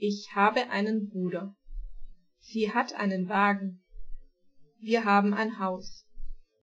Ich habe einen Bruder. Sie hat einen Wagen. Wir haben ein Haus.